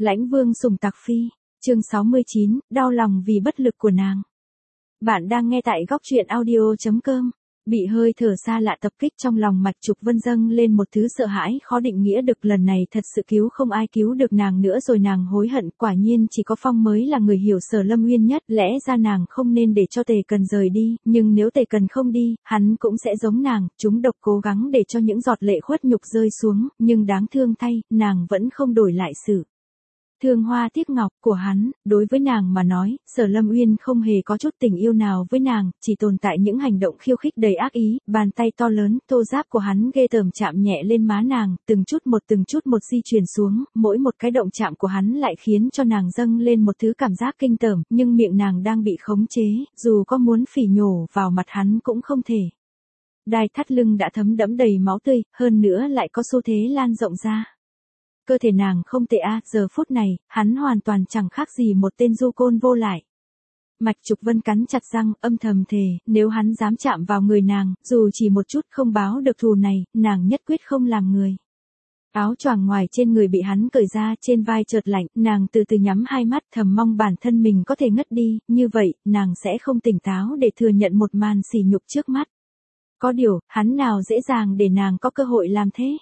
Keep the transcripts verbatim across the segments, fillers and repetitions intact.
Lãnh Vương sủng Tặc Phi, chương sáu mươi chín, đau lòng vì bất lực của nàng. Bạn đang nghe tại góc truyện audio chấm com. Bị hơi thở xa lạ tập kích trong lòng Mạch Trục Vân dâng lên một thứ sợ hãi khó định nghĩa được, lần này thật sự cứu không ai cứu được nàng nữa rồi. Nàng hối hận, quả nhiên chỉ có Phong mới là người hiểu Sở Lâm Uyên nhất, lẽ ra nàng không nên để cho Tề Cần rời đi, nhưng nếu Tề Cần không đi, hắn cũng sẽ giống nàng, trúng độc, cố gắng để cho những giọt lệ khuất nhục rơi xuống, nhưng đáng thương thay, nàng vẫn không đổi lại sự thương hoa tiếc ngọc của hắn. Đối với nàng mà nói, Sở Lâm Uyên không hề có chút tình yêu nào với nàng, chỉ tồn tại những hành động khiêu khích đầy ác ý. Bàn tay to lớn, thô ráp của hắn ghê tởm chạm nhẹ lên má nàng, từng chút một từng chút một di chuyển xuống, mỗi một cái động chạm của hắn lại khiến cho nàng dâng lên một thứ cảm giác kinh tởm, nhưng miệng nàng đang bị khống chế, dù có muốn phỉ nhổ vào mặt hắn cũng không thể. Đai thắt lưng đã thấm đẫm đầy máu tươi, hơn nữa lại có xu thế lan rộng ra. Cơ thể nàng không tệ a, giờ phút này, hắn hoàn toàn chẳng khác gì một tên du côn vô lại. Mạch Trục Vân cắn chặt răng, âm thầm thề, nếu hắn dám chạm vào người nàng, dù chỉ một chút không báo được thù này, nàng nhất quyết không làm người. Áo choàng ngoài trên người bị hắn cởi ra, trên vai chợt lạnh, nàng từ từ nhắm hai mắt, thầm mong bản thân mình có thể ngất đi, như vậy, nàng sẽ không tỉnh táo để thừa nhận một màn sỉ nhục trước mắt. Có điều, hắn nào dễ dàng để nàng có cơ hội làm thế.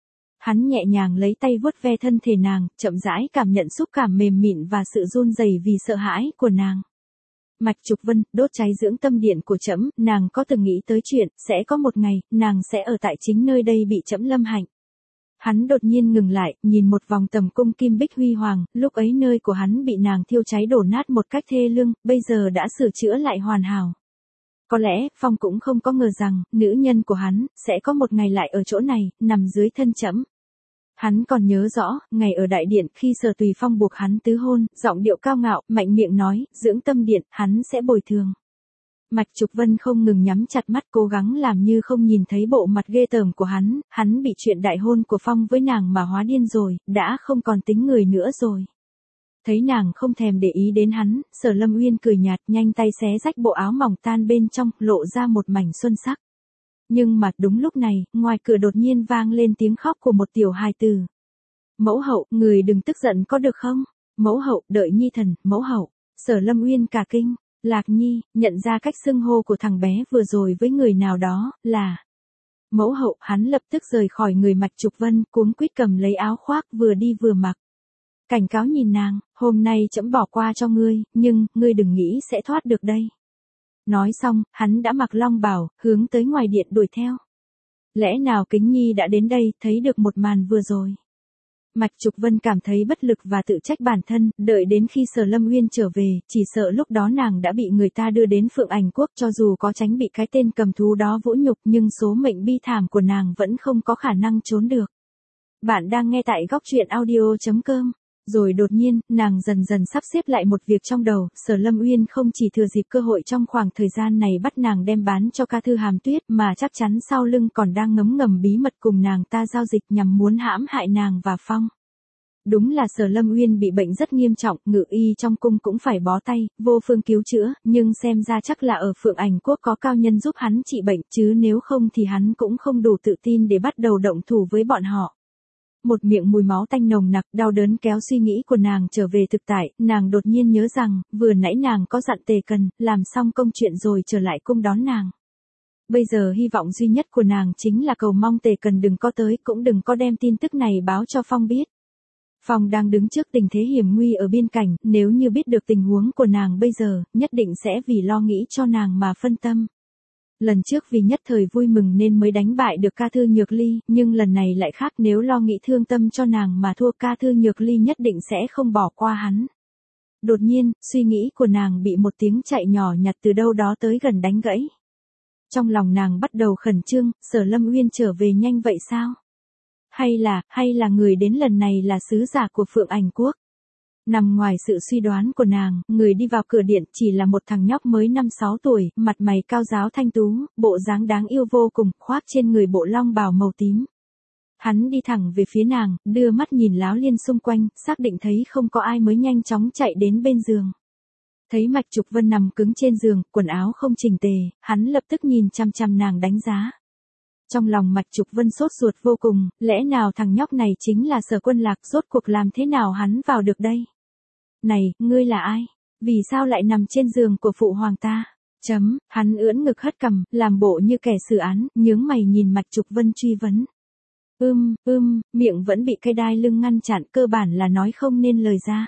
Hắn nhẹ nhàng lấy tay vuốt ve thân thể nàng, chậm rãi cảm nhận xúc cảm mềm mịn và sự run rẩy vì sợ hãi của nàng. Mạch Trục Vân, đốt cháy dưỡng tâm điện của trẫm, nàng có từng nghĩ tới chuyện, sẽ có một ngày, nàng sẽ ở tại chính nơi đây bị trẫm lâm hạnh. Hắn đột nhiên ngừng lại, nhìn một vòng tầm cung kim bích huy hoàng, lúc ấy nơi của hắn bị nàng thiêu cháy đổ nát một cách thê lương, bây giờ đã sửa chữa lại hoàn hảo. Có lẽ, Phong cũng không có ngờ rằng, nữ nhân của hắn, sẽ có một ngày lại ở chỗ này, nằm dưới thân trẫm. Hắn còn nhớ rõ, ngày ở đại điện khi Sở Tùy Phong buộc hắn tứ hôn, giọng điệu cao ngạo, mạnh miệng nói, dưỡng tâm điện, hắn sẽ bồi thường. Mạch Trục Vân không ngừng nhắm chặt mắt, cố gắng làm như không nhìn thấy bộ mặt ghê tởm của hắn, hắn bị chuyện đại hôn của Phong với nàng mà hóa điên rồi, đã không còn tính người nữa rồi. Thấy nàng không thèm để ý đến hắn, Sở Lâm Uyên cười nhạt, nhanh tay xé rách bộ áo mỏng tan bên trong, lộ ra một mảnh xuân sắc. Nhưng mà đúng lúc này, ngoài cửa đột nhiên vang lên tiếng khóc của một tiểu hài tử. Mẫu hậu, người đừng tức giận có được không? Mẫu hậu, đợi nhi thần, mẫu hậu. Sở Lâm Uyên cả kinh, Lạc Nhi, nhận ra cách xưng hô của thằng bé vừa rồi với người nào đó, là mẫu hậu. Hắn lập tức rời khỏi người Mạch Trục Vân, cuống quýt cầm lấy áo khoác vừa đi vừa mặc. Cảnh cáo nhìn nàng, hôm nay trẫm bỏ qua cho ngươi, nhưng, ngươi đừng nghĩ sẽ thoát được đây. Nói xong, hắn đã mặc long bào, hướng tới ngoài điện đuổi theo. Lẽ nào Kính Nhi đã đến đây, thấy được một màn vừa rồi. Mạch Trục Vân cảm thấy bất lực và tự trách bản thân, đợi đến khi Sở Lâm Uyên trở về, chỉ sợ lúc đó nàng đã bị người ta đưa đến Phượng Ảnh Quốc, cho dù có tránh bị cái tên cầm thú đó vũ nhục nhưng số mệnh bi thảm của nàng vẫn không có khả năng trốn được. Bạn đang nghe tại góc truyện audio chấm com. Rồi đột nhiên, nàng dần dần sắp xếp lại một việc trong đầu, Sở Lâm Uyên không chỉ thừa dịp cơ hội trong khoảng thời gian này bắt nàng đem bán cho Ca Thư Hàm Tuyết, mà chắc chắn sau lưng còn đang ngấm ngầm bí mật cùng nàng ta giao dịch nhằm muốn hãm hại nàng và Phong. Đúng là Sở Lâm Uyên bị bệnh rất nghiêm trọng, ngự y trong cung cũng phải bó tay, vô phương cứu chữa, nhưng xem ra chắc là ở Phượng Ảnh Quốc có cao nhân giúp hắn trị bệnh, chứ nếu không thì hắn cũng không đủ tự tin để bắt đầu động thủ với bọn họ. Một miệng mùi máu tanh nồng nặc, đau đớn kéo suy nghĩ của nàng trở về thực tại, nàng đột nhiên nhớ rằng, vừa nãy nàng có dặn Tề Cần, làm xong công chuyện rồi trở lại cung đón nàng. Bây giờ hy vọng duy nhất của nàng chính là cầu mong Tề Cần đừng có tới, cũng đừng có đem tin tức này báo cho Phong biết. Phong đang đứng trước tình thế hiểm nguy ở biên cảnh, nếu như biết được tình huống của nàng bây giờ, nhất định sẽ vì lo nghĩ cho nàng mà phân tâm. Lần trước vì nhất thời vui mừng nên mới đánh bại được Ca Thư Nhược Ly, nhưng lần này lại khác, nếu lo nghĩ thương tâm cho nàng mà thua, Ca Thư Nhược Ly nhất định sẽ không bỏ qua hắn. Đột nhiên, suy nghĩ của nàng bị một tiếng chạy nhỏ nhặt từ đâu đó tới gần đánh gãy. Trong lòng nàng bắt đầu khẩn trương, Sở Lâm Uyên trở về nhanh vậy sao? Hay là, hay là người đến lần này là sứ giả của Phượng Ảnh Quốc? Nằm ngoài sự suy đoán của nàng, người đi vào cửa điện chỉ là một thằng nhóc mới năm sáu tuổi, mặt mày cao ráo thanh tú, bộ dáng đáng yêu vô cùng, khoác trên người bộ long bào màu tím. Hắn đi thẳng về phía nàng, đưa mắt nhìn láo liên xung quanh, xác định thấy không có ai mới nhanh chóng chạy đến bên giường. Thấy Mạch Trục Vân nằm cứng trên giường, quần áo không chỉnh tề, hắn lập tức nhìn chăm chăm nàng đánh giá. Trong lòng Mạch Trục Vân sốt ruột vô cùng, lẽ nào thằng nhóc này chính là Sở Quân Lạc, rốt cuộc làm thế nào hắn vào được đây? Này, ngươi là ai? Vì sao lại nằm trên giường của phụ hoàng ta? Chấm, hắn ưỡn ngực hất cằm, làm bộ như kẻ xử án, nhướng mày nhìn Mạch Trục Vân truy vấn. Ưm, ưm, miệng vẫn bị cây đai lưng ngăn chặn, cơ bản là nói không nên lời ra.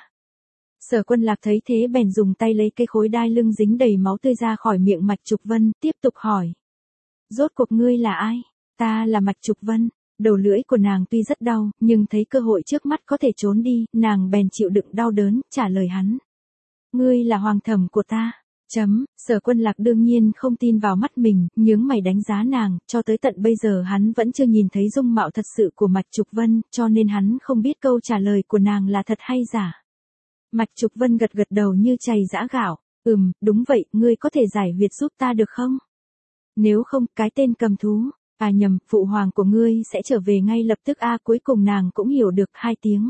Sở Quân Lạc thấy thế bèn dùng tay lấy cây khối đai lưng dính đầy máu tươi ra khỏi miệng Mạch Trục Vân, tiếp tục hỏi. Rốt cuộc ngươi là ai? Ta là Mạch Trục Vân. Đầu lưỡi của nàng tuy rất đau, nhưng thấy cơ hội trước mắt có thể trốn đi, nàng bèn chịu đựng đau đớn, trả lời hắn. Ngươi là hoàng thẩm của ta. Chấm, Sở Quân Lạc đương nhiên không tin vào mắt mình, nhướng mày đánh giá nàng, cho tới tận bây giờ hắn vẫn chưa nhìn thấy dung mạo thật sự của Mạch Trục Vân, cho nên hắn không biết câu trả lời của nàng là thật hay giả. Mạch Trục Vân gật gật đầu như chày giã gạo. Ừm, đúng vậy, ngươi có thể giải huyệt giúp ta được không? Nếu không, cái tên cầm thú. À nhầm, phụ hoàng của ngươi sẽ trở về ngay lập tức. A cuối cùng nàng cũng hiểu được hai tiếng.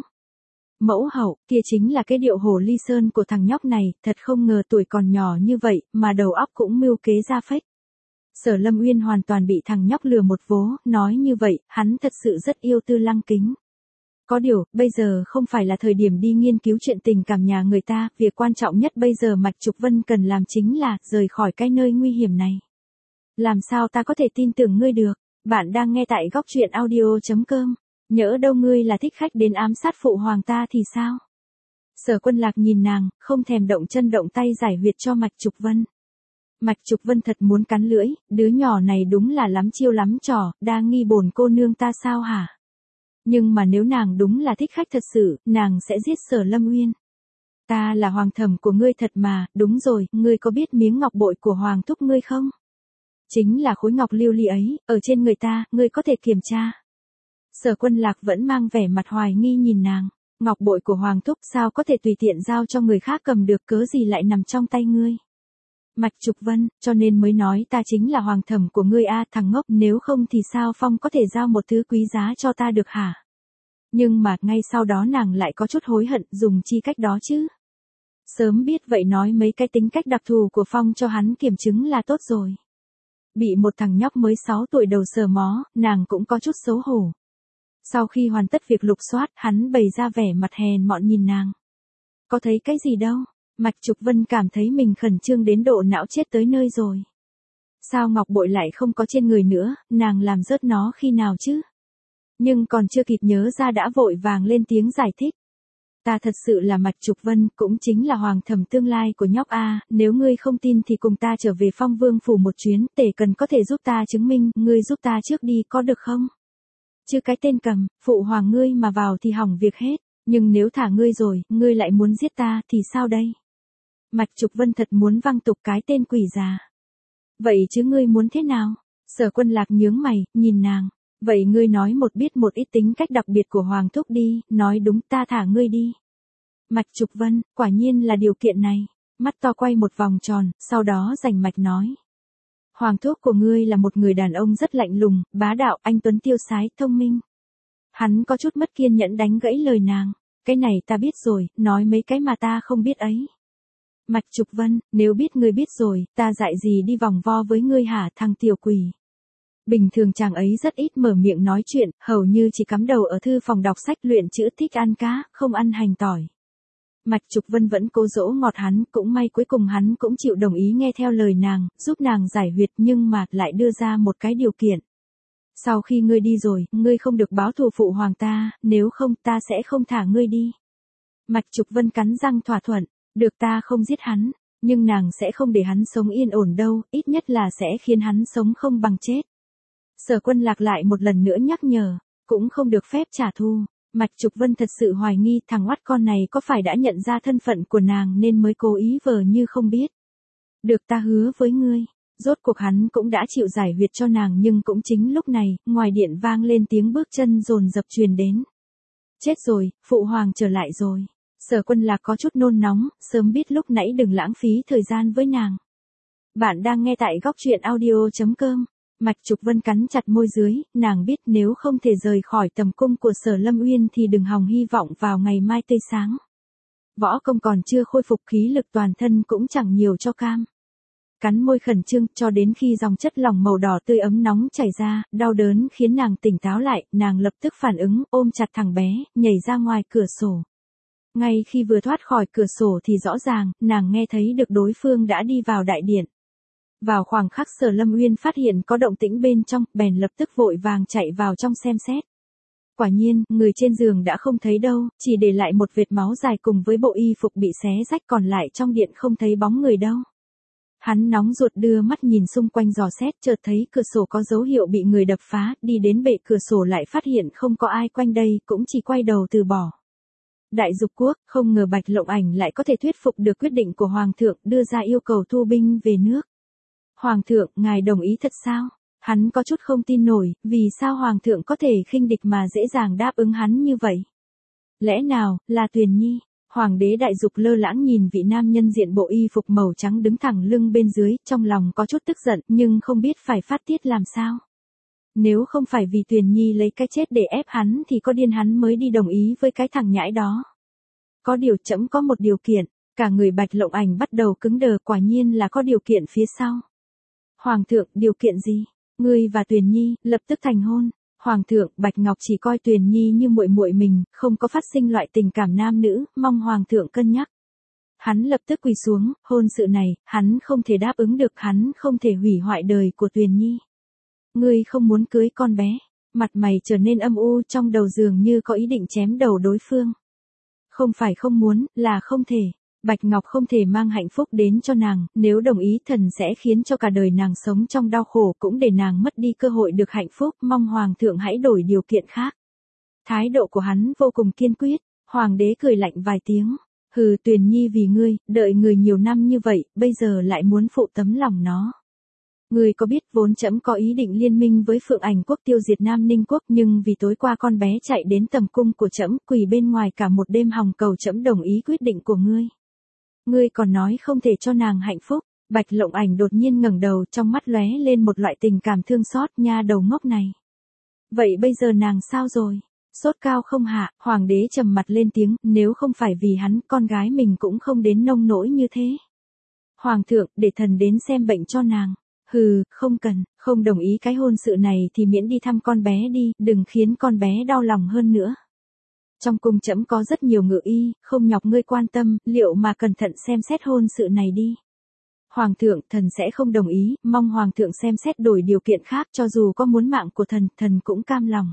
Mẫu hậu, kia chính là cái điệu hồ ly sơn của thằng nhóc này, thật không ngờ tuổi còn nhỏ như vậy, mà đầu óc cũng mưu kế ra phách. Sở Lâm Uyên hoàn toàn bị thằng nhóc lừa một vố, nói như vậy, hắn thật sự rất yêu Tư Lăng Kính. Có điều, bây giờ không phải là thời điểm đi nghiên cứu chuyện tình cảm nhà người ta, việc quan trọng nhất bây giờ Mạch Trục Vân cần làm chính là rời khỏi cái nơi nguy hiểm này. Làm sao ta có thể tin tưởng ngươi được? Bạn đang nghe tại góc truyện audio chấm com. Nhỡ đâu ngươi là thích khách đến ám sát phụ hoàng ta thì sao? Sở Quân Lạc nhìn nàng, không thèm động chân động tay giải huyệt cho Mạch Trục Vân. Mạch Trục Vân thật muốn cắn lưỡi, đứa nhỏ này đúng là lắm chiêu lắm trò, đa nghi bổn cô nương ta sao hả? Nhưng mà nếu nàng đúng là thích khách thật sự, nàng sẽ giết Sở Lâm Uyên. Ta là hoàng thẩm của ngươi thật mà, đúng rồi, ngươi có biết miếng ngọc bội của hoàng thúc ngươi không? Chính là khối ngọc lưu ly ấy, ở trên người ta, ngươi có thể kiểm tra. Sở Quân Lạc vẫn mang vẻ mặt hoài nghi nhìn nàng. Ngọc bội của hoàng thúc sao có thể tùy tiện giao cho người khác cầm được, cớ gì lại nằm trong tay ngươi? Mạch Trục Vân, cho nên mới nói ta chính là hoàng thẩm của ngươi a, thằng ngốc, nếu không thì sao Phong có thể giao một thứ quý giá cho ta được hả? Nhưng mà, ngay sau đó nàng lại có chút hối hận, dùng chi cách đó chứ? Sớm biết vậy nói mấy cái tính cách đặc thù của Phong cho hắn kiểm chứng là tốt rồi. Bị một thằng nhóc mới sáu tuổi đầu sờ mó, nàng cũng có chút xấu hổ. Sau khi hoàn tất việc lục soát, hắn bày ra vẻ mặt hèn mọn nhìn nàng. Có thấy cái gì đâu? Mạch Trục Vân cảm thấy mình khẩn trương đến độ não chết tới nơi rồi. Sao ngọc bội lại không có trên người nữa, nàng làm rớt nó khi nào chứ? Nhưng còn chưa kịp nhớ ra đã vội vàng lên tiếng giải thích. Ta thật sự là Mạch Trục Vân, cũng chính là hoàng thẩm tương lai của nhóc A, nếu ngươi không tin thì cùng ta trở về Phong Vương phủ một chuyến, tể cần có thể giúp ta chứng minh, ngươi giúp ta trước đi có được không? Chứ cái tên cầm, phụ hoàng ngươi mà vào thì hỏng việc hết, nhưng nếu thả ngươi rồi, ngươi lại muốn giết ta thì sao đây? Mạch Trục Vân thật muốn văng tục cái tên quỷ già. Vậy chứ ngươi muốn thế nào? Sở Quân Lạc nhướng mày, nhìn nàng. Vậy ngươi nói một biết một ít tính cách đặc biệt của hoàng thúc đi, nói đúng ta thả ngươi đi. Mạch Trục Vân, quả nhiên là điều kiện này. Mắt to quay một vòng tròn, sau đó rành mạch nói. Hoàng thúc của ngươi là một người đàn ông rất lạnh lùng, bá đạo, anh tuấn tiêu sái, thông minh. Hắn có chút mất kiên nhẫn đánh gãy lời nàng. Cái này ta biết rồi, nói mấy cái mà ta không biết ấy. Mạch Trục Vân, nếu biết ngươi biết rồi, ta dạy gì đi vòng vo với ngươi hả thằng tiểu quỷ. Bình thường chàng ấy rất ít mở miệng nói chuyện, hầu như chỉ cắm đầu ở thư phòng đọc sách luyện chữ, thích ăn cá, không ăn hành tỏi. Mạch Trục Vân vẫn cố dỗ ngọt hắn, cũng may cuối cùng hắn cũng chịu đồng ý nghe theo lời nàng, giúp nàng giải huyệt, nhưng mà lại đưa ra một cái điều kiện. Sau khi ngươi đi rồi, ngươi không được báo thù phụ hoàng ta, nếu không ta sẽ không thả ngươi đi. Mạch Trục Vân cắn răng thỏa thuận, được ta không giết hắn, nhưng nàng sẽ không để hắn sống yên ổn đâu, ít nhất là sẽ khiến hắn sống không bằng chết. Sở Quân Lạc lại một lần nữa nhắc nhở, cũng không được phép trả thù. Mạch Trục Vân thật sự hoài nghi thằng oắt con này có phải đã nhận ra thân phận của nàng nên mới cố ý vờ như không biết. Được ta hứa với ngươi. Rốt cuộc hắn cũng đã chịu giải huyệt cho nàng, nhưng cũng chính lúc này, ngoài điện vang lên tiếng bước chân dồn dập truyền đến. Chết rồi, phụ hoàng trở lại rồi. Sở Quân Lạc có chút nôn nóng, sớm biết lúc nãy đừng lãng phí thời gian với nàng. Bạn đang nghe tại góc truyện audio chấm com. Mạch Trục Vân cắn chặt môi dưới, nàng biết nếu không thể rời khỏi tầm cung của Sở Lâm Uyên thì đừng hòng hy vọng vào ngày mai tươi sáng. Võ công còn chưa khôi phục, khí lực toàn thân cũng chẳng nhiều cho cam. cắn môi khẩn trương cho đến khi dòng chất lỏng màu đỏ tươi ấm nóng chảy ra, đau đớn khiến nàng tỉnh táo lại, nàng lập tức phản ứng, ôm chặt thằng bé, nhảy ra ngoài cửa sổ. Ngay khi vừa thoát khỏi cửa sổ thì rõ ràng, nàng nghe thấy được đối phương đã đi vào đại điện. Vào khoảng khắc Sở Lâm Uyên phát hiện có động tĩnh bên trong, bèn lập tức vội vàng chạy vào trong xem xét. Quả nhiên, người trên giường đã không thấy đâu, chỉ để lại một vệt máu dài cùng với bộ y phục bị xé rách, còn lại trong điện không thấy bóng người đâu. Hắn nóng ruột đưa mắt nhìn xung quanh dò xét, chợt thấy cửa sổ có dấu hiệu bị người đập phá, đi đến bệ cửa sổ lại phát hiện không có ai quanh đây, cũng chỉ quay đầu từ bỏ. Đại dục quốc, không ngờ Bạch Lộng Ảnh lại có thể thuyết phục được quyết định của Hoàng thượng, đưa ra yêu cầu thu binh về nước. Hoàng thượng, ngài đồng ý thật sao? Hắn có chút không tin nổi, vì sao Hoàng thượng có thể khinh địch mà dễ dàng đáp ứng hắn như vậy? Lẽ nào, là Tuyền Nhi? Hoàng đế đại dục lơ lãng nhìn vị nam nhân diện bộ y phục màu trắng đứng thẳng lưng bên dưới, trong lòng có chút tức giận, nhưng không biết phải phát tiết làm sao. Nếu không phải vì Tuyền Nhi lấy cái chết để ép hắn thì có điên hắn mới đi đồng ý với cái thằng nhãi đó. Có điều trẫm có một điều kiện, cả người Bạch Lộng Ảnh bắt đầu cứng đờ, quả nhiên là có điều kiện phía sau. Hoàng thượng, điều kiện gì? Ngươi và Tuyền Nhi lập tức thành hôn. Hoàng thượng, Bạch Ngọc chỉ coi Tuyền Nhi như muội muội mình, không có phát sinh loại tình cảm nam nữ, mong Hoàng thượng cân nhắc. Hắn lập tức quỳ xuống, hôn sự này, hắn không thể đáp ứng được, hắn không thể hủy hoại đời của Tuyền Nhi. Ngươi không muốn cưới con bé? Mặt mày trở nên âm u, trong đầu dường như có ý định chém đầu đối phương. Không phải không muốn, là không thể. Bạch Ngọc không thể mang hạnh phúc đến cho nàng, nếu đồng ý thần sẽ khiến cho cả đời nàng sống trong đau khổ, cũng để nàng mất đi cơ hội được hạnh phúc, mong Hoàng thượng hãy đổi điều kiện khác. Thái độ của hắn vô cùng kiên quyết, Hoàng đế cười lạnh vài tiếng, hừ, Tuyền Nhi vì ngươi, đợi người nhiều năm như vậy, bây giờ lại muốn phụ tấm lòng nó. Ngươi có biết vốn trẫm có ý định liên minh với Phượng Ảnh quốc tiêu diệt Nam Ninh quốc, nhưng vì tối qua con bé chạy đến tầm cung của trẫm, quỳ bên ngoài cả một đêm hòng cầu trẫm đồng ý quyết định của ngươi. Ngươi còn nói không thể cho nàng hạnh phúc. Bạch Lộng Ảnh đột nhiên ngẩng đầu, trong mắt lóe lên một loại tình cảm thương xót, nha đầu ngốc này. Vậy bây giờ nàng sao rồi? Sốt cao không hạ? Hoàng đế trầm mặt lên tiếng, nếu không phải vì hắn, con gái mình cũng không đến nông nỗi như thế. Hoàng thượng, để thần đến xem bệnh cho nàng. Hừ, không cần, không đồng ý cái hôn sự này thì miễn đi thăm con bé đi, đừng khiến con bé đau lòng hơn nữa. Trong cung trẫm có rất nhiều ngự y, không nhọc ngươi quan tâm, liệu mà cẩn thận xem xét hôn sự này đi. Hoàng thượng, thần sẽ không đồng ý, mong Hoàng thượng xem xét đổi điều kiện khác, cho dù có muốn mạng của thần, thần cũng cam lòng.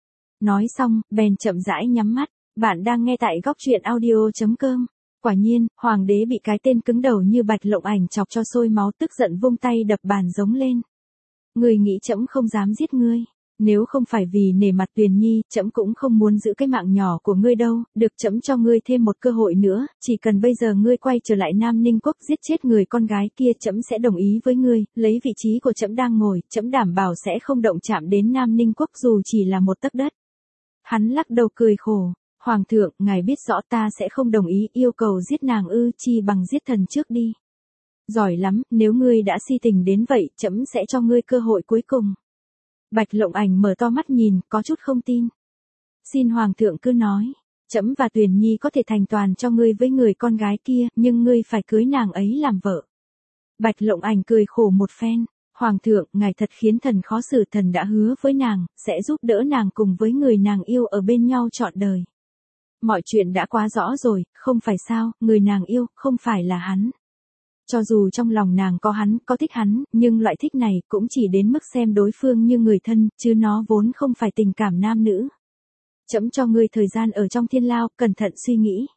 Nói xong, bèn chậm rãi nhắm mắt. Bạn đang nghe tại góc truyện audio chấm com. Quả nhiên, Hoàng đế bị cái tên cứng đầu như Bạch Lộng Ảnh chọc cho sôi máu, tức giận vung tay đập bàn giống lên. Ngươi nghĩ trẫm không dám giết ngươi? Nếu không phải vì nể mặt Tuyền Nhi, trẫm cũng không muốn giữ cái mạng nhỏ của ngươi đâu, được trẫm cho ngươi thêm một cơ hội nữa, chỉ cần bây giờ ngươi quay trở lại Nam Ninh quốc giết chết người con gái kia, trẫm sẽ đồng ý với ngươi, lấy vị trí của trẫm đang ngồi, trẫm đảm bảo sẽ không động chạm đến Nam Ninh quốc dù chỉ là một tấc đất. Hắn lắc đầu cười khổ, Hoàng thượng, ngài biết rõ ta sẽ không đồng ý, yêu cầu giết nàng ư, chi bằng giết thần trước đi. Giỏi lắm, nếu ngươi đã si tình đến vậy, trẫm sẽ cho ngươi cơ hội cuối cùng. Bạch Lộng Ảnh mở to mắt nhìn, có chút không tin. Xin Hoàng thượng cứ nói, trẫm và Tuyền Nhi có thể thành toàn cho ngươi với người con gái kia, nhưng ngươi phải cưới nàng ấy làm vợ. Bạch Lộng Ảnh cười khổ một phen, Hoàng thượng, ngài thật khiến thần khó xử, thần đã hứa với nàng, sẽ giúp đỡ nàng cùng với người nàng yêu ở bên nhau trọn đời. Mọi chuyện đã quá rõ rồi, không phải sao, người nàng yêu, không phải là hắn. Cho dù trong lòng nàng có hắn, có thích hắn, nhưng loại thích này cũng chỉ đến mức xem đối phương như người thân, chứ nó vốn không phải tình cảm nam nữ. Trẫm cho ngươi thời gian ở trong thiên lao, cẩn thận suy nghĩ.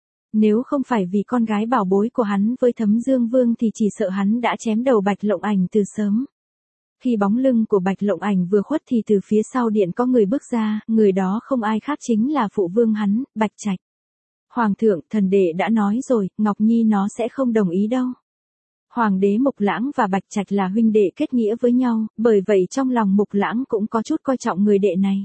Nếu không phải vì con gái bảo bối của hắn với Thấm Dương Vương thì chỉ sợ hắn đã chém đầu Bạch Lộng Ảnh từ sớm. Khi bóng lưng của Bạch Lộng Ảnh vừa khuất thì từ phía sau điện có người bước ra, người đó không ai khác chính là phụ vương hắn, Bạch Trạch. Hoàng thượng, thần đệ đã nói rồi, Ngọc Nhi nó sẽ không đồng ý đâu. Hoàng đế Mục Lãng và Bạch Trạch là huynh đệ kết nghĩa với nhau, bởi vậy trong lòng Mục Lãng cũng có chút coi trọng người đệ này.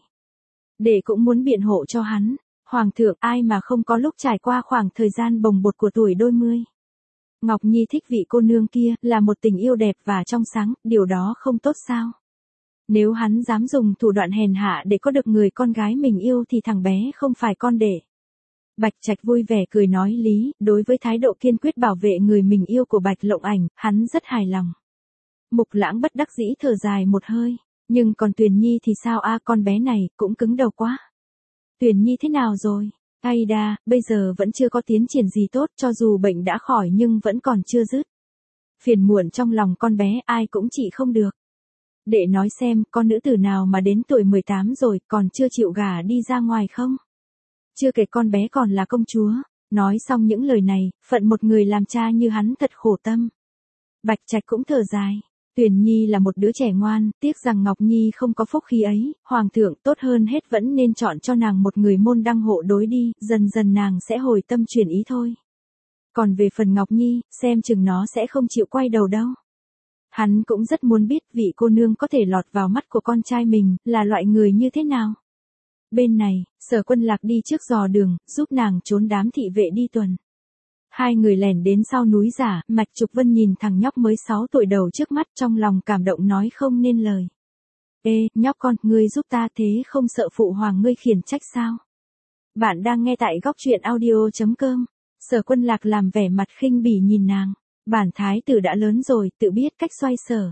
Đệ cũng muốn biện hộ cho hắn. Hoàng thượng, ai mà không có lúc trải qua khoảng thời gian bồng bột của tuổi đôi mươi. Ngọc Nhi thích vị cô nương kia, là một tình yêu đẹp và trong sáng, điều đó không tốt sao? Nếu hắn dám dùng thủ đoạn hèn hạ để có được người con gái mình yêu thì thằng bé không phải con đẻ. Bạch Trạch vui vẻ cười nói lý, đối với thái độ kiên quyết bảo vệ người mình yêu của Bạch Lộng Ảnh, hắn rất hài lòng. Mục Lãng bất đắc dĩ thở dài một hơi, nhưng còn Tuyền Nhi thì sao a, con bé này cũng cứng đầu quá. Tuyền Nhi thế nào rồi? Ai đa, bây giờ vẫn chưa có tiến triển gì tốt, cho dù bệnh đã khỏi nhưng vẫn còn chưa dứt. Phiền muộn trong lòng con bé ai cũng trị không được. Để nói xem, con nữ tử nào mà đến tuổi mười tám rồi còn chưa chịu gả đi ra ngoài không? Chưa kể con bé còn là công chúa. Nói xong những lời này, phận một người làm cha như hắn thật khổ tâm. Bạch Trạch cũng thở dài. Tuyền Nhi là một đứa trẻ ngoan, tiếc rằng Ngọc Nhi không có phúc khí ấy, hoàng thượng tốt hơn hết vẫn nên chọn cho nàng một người môn đăng hộ đối đi, dần dần nàng sẽ hồi tâm chuyển ý thôi. Còn về phần Ngọc Nhi, xem chừng nó sẽ không chịu quay đầu đâu. Hắn cũng rất muốn biết vị cô nương có thể lọt vào mắt của con trai mình, là loại người như thế nào. Bên này, Sở Quân Lạc đi trước dò đường, giúp nàng trốn đám thị vệ đi tuần. Hai người lẻn đến sau núi giả, Mạch Trục Vân nhìn thằng nhóc mới sáu tuổi đầu trước mắt trong lòng cảm động nói không nên lời. Ê, nhóc con, ngươi giúp ta thế không sợ phụ hoàng ngươi khiển trách sao? Bạn đang nghe tại góc truyện audio chấm com. Sở Quân Lạc làm vẻ mặt khinh bỉ nhìn nàng. Bản thái tử đã lớn rồi, tự biết cách xoay sở.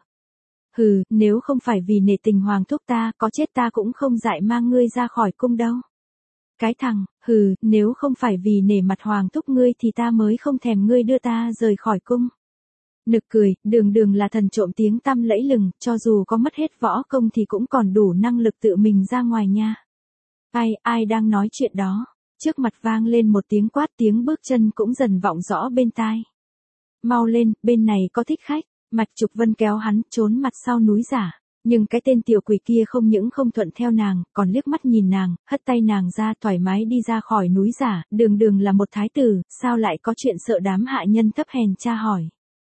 Hừ, nếu không phải vì nể tình hoàng thúc ta, có chết ta cũng không dại mang ngươi ra khỏi cung đâu. Cái thằng, hừ, nếu không phải vì nể mặt hoàng thúc ngươi thì ta mới không thèm ngươi đưa ta rời khỏi cung. Nực cười, đường đường là thần trộm tiếng tăm lẫy lừng, cho dù có mất hết võ công thì cũng còn đủ năng lực tự mình ra ngoài nha. Ai, ai đang nói chuyện đó? Trước mặt vang lên một tiếng quát, tiếng bước chân cũng dần vọng rõ bên tai. Mau lên, bên này có thích khách. Mạch Trục Vân kéo hắn trốn mặt sau núi giả. Nhưng cái tên tiểu quỷ kia không những không thuận theo nàng, còn liếc mắt nhìn nàng, hất tay nàng ra thoải mái đi ra khỏi núi giả, đường đường là một thái tử, sao lại có chuyện sợ đám hạ nhân thấp hèn cha hỏi.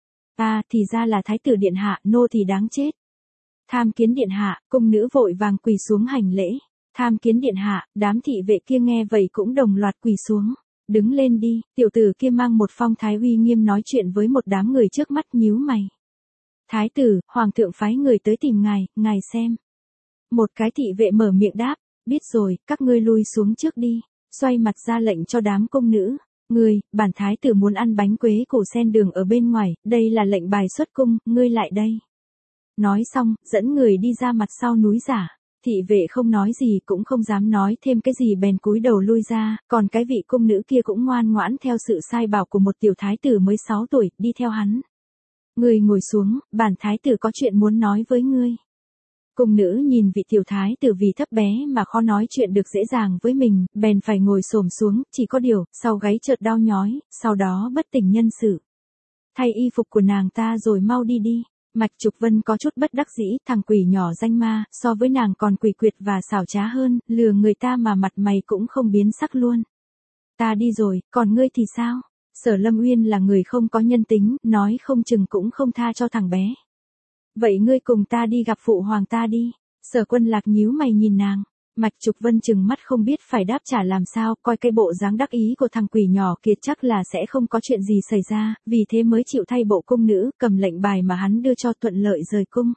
À, thì ra là thái tử điện hạ, nô thì đáng chết. Tham kiến điện hạ, cung nữ vội vàng quỳ xuống hành lễ. Tham kiến điện hạ, đám thị vệ kia nghe vậy cũng đồng loạt quỳ xuống. Đứng lên đi, tiểu tử kia mang một phong thái uy nghiêm nói chuyện với một đám người trước mắt nhíu mày. Thái tử, hoàng thượng phái người tới tìm ngài, ngài xem. Một cái thị vệ mở miệng đáp, biết rồi, các ngươi lui xuống trước đi, xoay mặt ra lệnh cho đám công nữ. Ngươi, bản thái tử muốn ăn bánh quế củ sen đường ở bên ngoài, đây là lệnh bài xuất cung, ngươi lại đây. Nói xong, dẫn người đi ra mặt sau núi giả. Thị vệ không nói gì cũng không dám nói thêm cái gì bèn cúi đầu lui ra, còn cái vị cung nữ kia cũng ngoan ngoãn theo sự sai bảo của một tiểu thái tử mới sáu tuổi, đi theo hắn. Ngươi ngồi xuống, bản thái tử có chuyện muốn nói với ngươi. Cung nữ nhìn vị tiểu thái tử vì thấp bé mà khó nói chuyện được dễ dàng với mình, bèn phải ngồi xổm xuống, chỉ có điều, sau gáy chợt đau nhói, sau đó bất tỉnh nhân sự. Thay y phục của nàng ta rồi mau đi đi. Mạch Trục Vân có chút bất đắc dĩ, thằng quỷ nhỏ danh ma, so với nàng còn quỷ quyệt và xảo trá hơn, lừa người ta mà mặt mày cũng không biến sắc luôn. Ta đi rồi, còn ngươi thì sao? Sở Lâm Uyên là người không có nhân tính, nói không chừng cũng không tha cho thằng bé. Vậy ngươi cùng ta đi gặp phụ hoàng ta đi. Sở Quân Lạc nhíu mày nhìn nàng. Mạch Trục Vân chừng mắt không biết phải đáp trả làm sao, coi cái bộ dáng đắc ý của thằng quỷ nhỏ kia chắc là sẽ không có chuyện gì xảy ra, vì thế mới chịu thay bộ cung nữ, cầm lệnh bài mà hắn đưa cho thuận lợi rời cung.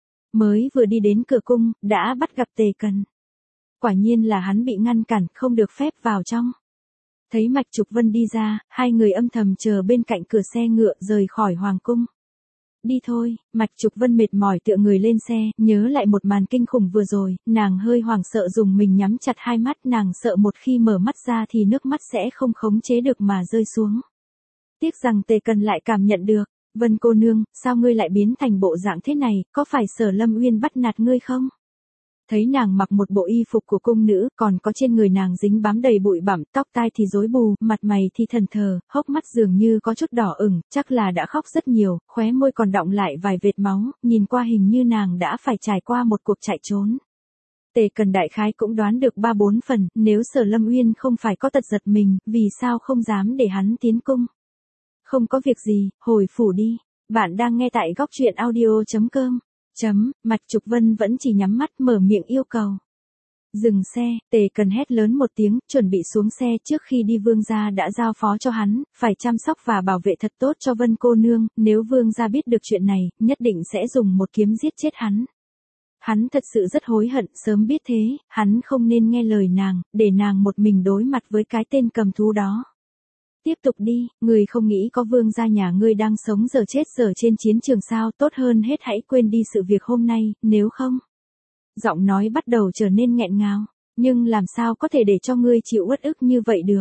Mới vừa đi đến cửa cung, đã bắt gặp Tề Cần. Quả nhiên là hắn bị ngăn cản, không được phép vào trong. Thấy Mạch Trục Vân đi ra, hai người âm thầm chờ bên cạnh cửa xe ngựa rời khỏi hoàng cung. Đi thôi, Mạch Trục Vân mệt mỏi tựa người lên xe, nhớ lại một màn kinh khủng vừa rồi, nàng hơi hoảng sợ dùng mình nhắm chặt hai mắt, nàng sợ một khi mở mắt ra thì nước mắt sẽ không khống chế được mà rơi xuống. Tiếc rằng Tề Cần lại cảm nhận được, Vân cô nương, sao ngươi lại biến thành bộ dạng thế này, có phải Sở Lâm Uyên bắt nạt ngươi không? Thấy nàng mặc một bộ y phục của cung nữ, còn có trên người nàng dính bám đầy bụi bặm, tóc tai thì rối bù, mặt mày thì thần thờ, hốc mắt dường như có chút đỏ ửng, chắc là đã khóc rất nhiều, khóe môi còn đọng lại vài vệt máu, nhìn qua hình như nàng đã phải trải qua một cuộc chạy trốn. Tề Cần đại khái cũng đoán được ba bốn phần, nếu Sở Lâm Uyên không phải có tật giật mình, vì sao không dám để hắn tiến cung. Không có việc gì, hồi phủ đi. Bạn đang nghe tại góc truyện audio chấm com. Chấm, Mạch Trục Vân vẫn chỉ nhắm mắt mở miệng yêu cầu. Dừng xe, Tề Cần hét lớn một tiếng, chuẩn bị xuống xe trước khi đi vương gia đã giao phó cho hắn, phải chăm sóc và bảo vệ thật tốt cho Vân cô nương, nếu vương gia biết được chuyện này, nhất định sẽ dùng một kiếm giết chết hắn. Hắn thật sự rất hối hận, sớm biết thế, hắn không nên nghe lời nàng, để nàng một mình đối mặt với cái tên cầm thú đó. Tiếp tục đi, ngươi không nghĩ có vương gia nhà ngươi đang sống giờ chết giờ trên chiến trường sao, tốt hơn hết hãy quên đi sự việc hôm nay, nếu không. Giọng nói bắt đầu trở nên nghẹn ngào, nhưng làm sao có thể để cho ngươi chịu uất ức như vậy được.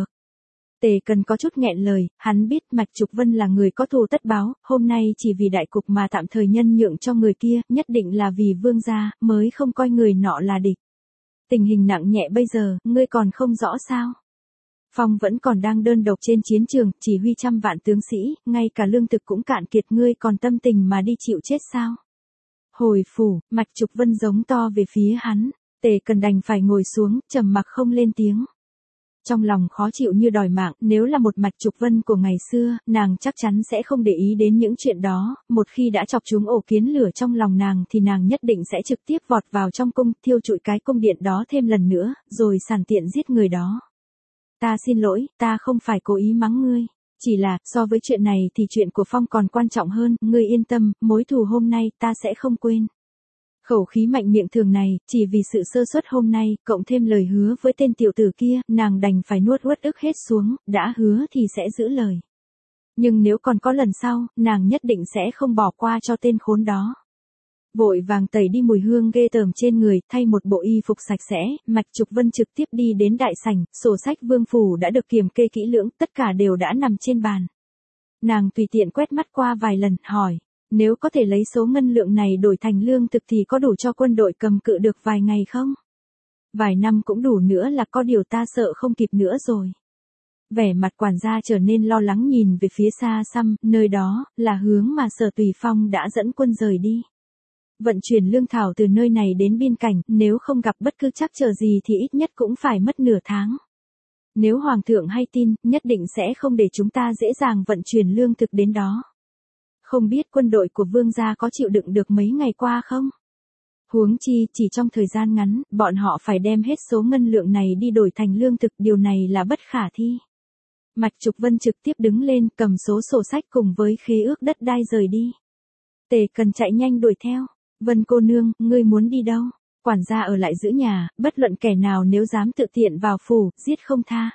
Tề Cần có chút nghẹn lời, hắn biết Mạch Trục Vân là người có thù tất báo, hôm nay chỉ vì đại cục mà tạm thời nhân nhượng cho người kia, nhất định là vì vương gia, mới không coi người nọ là địch. Tình hình nặng nhẹ bây giờ, ngươi còn không rõ sao. Phong vẫn còn đang đơn độc trên chiến trường, chỉ huy trăm vạn tướng sĩ, ngay cả lương thực cũng cạn kiệt, ngươi còn tâm tình mà đi chịu chết sao. Hồi phủ, Mạch Trục Vân giống to về phía hắn, Tề Cần đành phải ngồi xuống, trầm mặc không lên tiếng. Trong lòng khó chịu như đòi mạng, nếu là một Mạch Trục Vân của ngày xưa, nàng chắc chắn sẽ không để ý đến những chuyện đó, một khi đã chọc trúng ổ kiến lửa trong lòng nàng thì nàng nhất định sẽ trực tiếp vọt vào trong cung, thiêu trụi cái cung điện đó thêm lần nữa, rồi sẵn tiện giết người đó. Ta xin lỗi, ta không phải cố ý mắng ngươi, chỉ là, so với chuyện này thì chuyện của Phong còn quan trọng hơn, ngươi yên tâm, mối thù hôm nay ta sẽ không quên. Khẩu khí mạnh miệng thường này, chỉ vì sự sơ suất hôm nay, cộng thêm lời hứa với tên tiểu tử kia, nàng đành phải nuốt uất ức hết xuống, đã hứa thì sẽ giữ lời. Nhưng nếu còn có lần sau, nàng nhất định sẽ không bỏ qua cho tên khốn đó. Vội vàng tẩy đi mùi hương ghê tởm trên người, thay một bộ y phục sạch sẽ, Mạch Trục Vân trực tiếp đi đến đại sảnh, sổ sách vương phủ đã được kiểm kê kỹ lưỡng, tất cả đều đã nằm trên bàn. Nàng tùy tiện quét mắt qua vài lần, hỏi, nếu có thể lấy số ngân lượng này đổi thành lương thực thì có đủ cho quân đội cầm cự được vài ngày không? Vài năm cũng đủ nữa, là có điều ta sợ không kịp nữa rồi. Vẻ mặt quản gia trở nên lo lắng nhìn về phía xa xăm, nơi đó, là hướng mà Sở Tùy Phong đã dẫn quân rời đi. Vận chuyển lương thảo từ nơi này đến biên cảnh, nếu không gặp bất cứ trắc trở gì thì ít nhất cũng phải mất nửa tháng. Nếu Hoàng thượng hay tin, nhất định sẽ không để chúng ta dễ dàng vận chuyển lương thực đến đó. Không biết quân đội của vương gia có chịu đựng được mấy ngày qua không? Huống chi, chỉ trong thời gian ngắn, bọn họ phải đem hết số ngân lượng này đi đổi thành lương thực, điều này là bất khả thi. Mạch Trục Vân trực tiếp đứng lên, cầm số sổ sách cùng với khế ước đất đai rời đi. Tề Cần chạy nhanh đuổi theo. Vân cô nương, ngươi muốn đi đâu? Quản gia ở lại giữ nhà, bất luận kẻ nào nếu dám tự tiện vào phủ, giết không tha.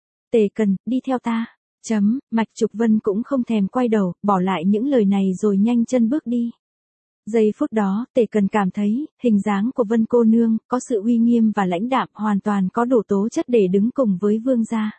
Tề Cần, đi theo ta. Chấm, Mạch Trục Vân cũng không thèm quay đầu, bỏ lại những lời này rồi nhanh chân bước đi. Giây phút đó, Tề Cần cảm thấy, hình dáng của Vân cô nương, có sự uy nghiêm và lãnh đạm, hoàn toàn có đủ tố chất để đứng cùng với vương gia.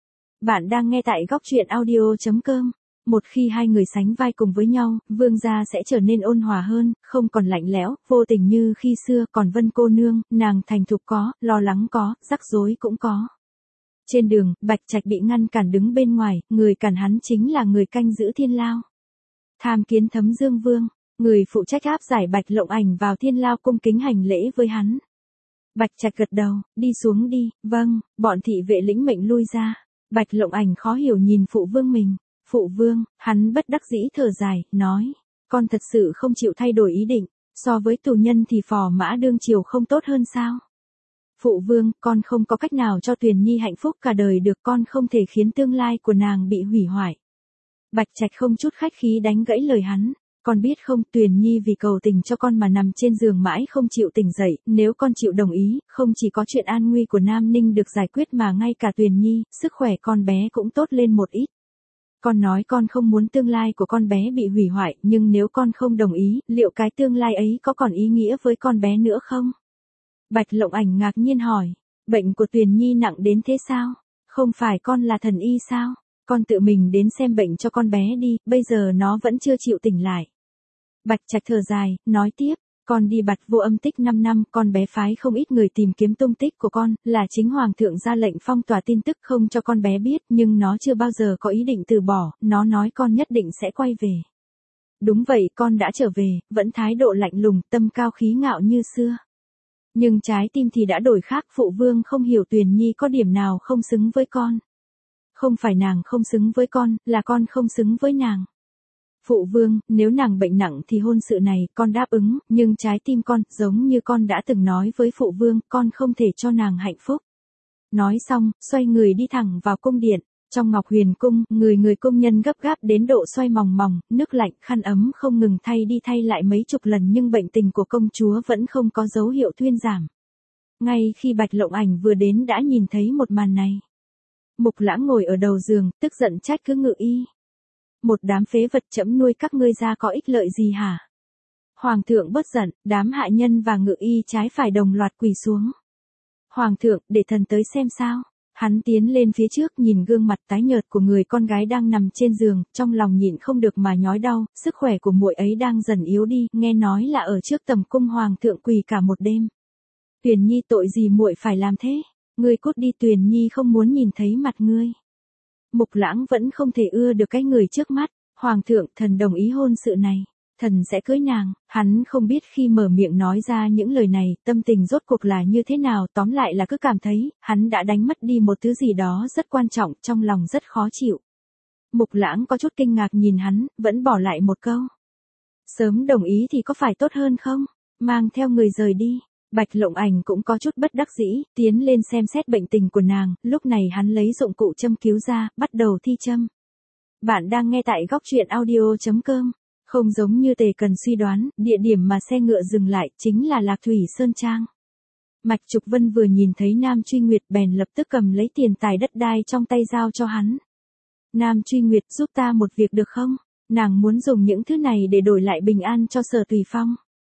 Bạn đang nghe tại góc truyện audio chấm com. Một khi hai người sánh vai cùng với nhau, vương gia sẽ trở nên ôn hòa hơn, không còn lạnh lẽo, vô tình như khi xưa, còn Vân cô nương, nàng thành thục có, lo lắng có, rắc rối cũng có. Trên đường, Bạch Trạch bị ngăn cản đứng bên ngoài, người cản hắn chính là người canh giữ thiên lao. Tham kiến Thấm Dương Vương, người phụ trách áp giải Bạch Lộng Ảnh vào thiên lao cung kính hành lễ với hắn. Bạch Trạch gật đầu, đi xuống đi, vâng, bọn thị vệ lĩnh mệnh lui ra. Bạch Lộng Ảnh khó hiểu nhìn phụ vương mình. Phụ vương, hắn bất đắc dĩ thở dài, nói, con thật sự không chịu thay đổi ý định, so với tù nhân thì phò mã đương triều không tốt hơn sao? Phụ vương, con không có cách nào cho Tuyền Nhi hạnh phúc cả đời được, con không thể khiến tương lai của nàng bị hủy hoại. Bạch Trạch không chút khách khí đánh gãy lời hắn, con biết không, Tuyền Nhi vì cầu tình cho con mà nằm trên giường mãi không chịu tỉnh dậy, nếu con chịu đồng ý, không chỉ có chuyện an nguy của Nam Ninh được giải quyết mà ngay cả Tuyền Nhi, sức khỏe con bé cũng tốt lên một ít. Con nói con không muốn tương lai của con bé bị hủy hoại, nhưng nếu con không đồng ý, liệu cái tương lai ấy có còn ý nghĩa với con bé nữa không? Bạch Lộng Ảnh ngạc nhiên hỏi, bệnh của Tuyền Nhi nặng đến thế sao? Không phải con là thần y sao? Con tự mình đến xem bệnh cho con bé đi, bây giờ nó vẫn chưa chịu tỉnh lại. Bạch Trạch thở dài, nói tiếp, con đi Bạt Vô Âm Tích năm năm, con bé phái không ít người tìm kiếm tung tích của con, là chính Hoàng thượng ra lệnh phong tỏa tin tức không cho con bé biết, nhưng nó chưa bao giờ có ý định từ bỏ, nó nói con nhất định sẽ quay về. Đúng vậy, con đã trở về, vẫn thái độ lạnh lùng, tâm cao khí ngạo như xưa. Nhưng trái tim thì đã đổi khác, phụ vương không hiểu Tuyền Nhi có điểm nào không xứng với con. Không phải nàng không xứng với con, là con không xứng với nàng. Phụ vương, nếu nàng bệnh nặng thì hôn sự này, con đáp ứng, nhưng trái tim con, giống như con đã từng nói với phụ vương, con không thể cho nàng hạnh phúc. Nói xong, xoay người đi thẳng vào cung điện. Trong Ngọc Huyền cung, người người công nhân gấp gáp đến độ xoay mòng mòng, nước lạnh khăn ấm không ngừng thay đi thay lại mấy chục lần nhưng bệnh tình của công chúa vẫn không có dấu hiệu thuyên giảm. Ngay khi Bạch Lộng Ảnh vừa đến đã nhìn thấy một màn này. Mục Lãng ngồi ở đầu giường, tức giận trách cứ Ngự Y. Một đám phế vật trẫm nuôi các ngươi ra có ích lợi gì hả? Hoàng thượng bớt giận, đám hạ nhân và Ngự Y trái phải đồng loạt quỳ xuống. Hoàng thượng, để thần tới xem sao. Hắn tiến lên phía trước nhìn gương mặt tái nhợt của người con gái đang nằm trên giường, trong lòng nhịn không được mà nhói đau, sức khỏe của muội ấy đang dần yếu đi, nghe nói là ở trước tầm cung hoàng thượng quỳ cả một đêm. Tuyền Nhi tội gì muội phải làm thế? Ngươi cút đi, Tuyền Nhi không muốn nhìn thấy mặt ngươi. Mục Lãng vẫn không thể ưa được cái người trước mắt. Hoàng thượng, thần đồng ý hôn sự này. Thần sẽ cưới nàng. Hắn không biết khi mở miệng nói ra những lời này, tâm tình rốt cuộc là như thế nào, tóm lại là cứ cảm thấy, hắn đã đánh mất đi một thứ gì đó rất quan trọng, trong lòng rất khó chịu. Mục Lãng có chút kinh ngạc nhìn hắn, vẫn bỏ lại một câu. Sớm đồng ý thì có phải tốt hơn không? Mang theo người rời đi. Bạch Lộng Ảnh cũng có chút bất đắc dĩ, tiến lên xem xét bệnh tình của nàng, lúc này hắn lấy dụng cụ châm cứu ra, bắt đầu thi châm. Bạn đang nghe tại góc truyện audio chấm com. Không giống như Tề Cần suy đoán, địa điểm mà xe ngựa dừng lại chính là Lạc Thủy Sơn Trang. Mạch Trục Vân vừa nhìn thấy Nam Truy Nguyệt bèn lập tức cầm lấy tiền tài đất đai trong tay giao cho hắn. Nam Truy Nguyệt, giúp ta một việc được không? Nàng muốn dùng những thứ này để đổi lại bình an cho Sở Tùy Phong.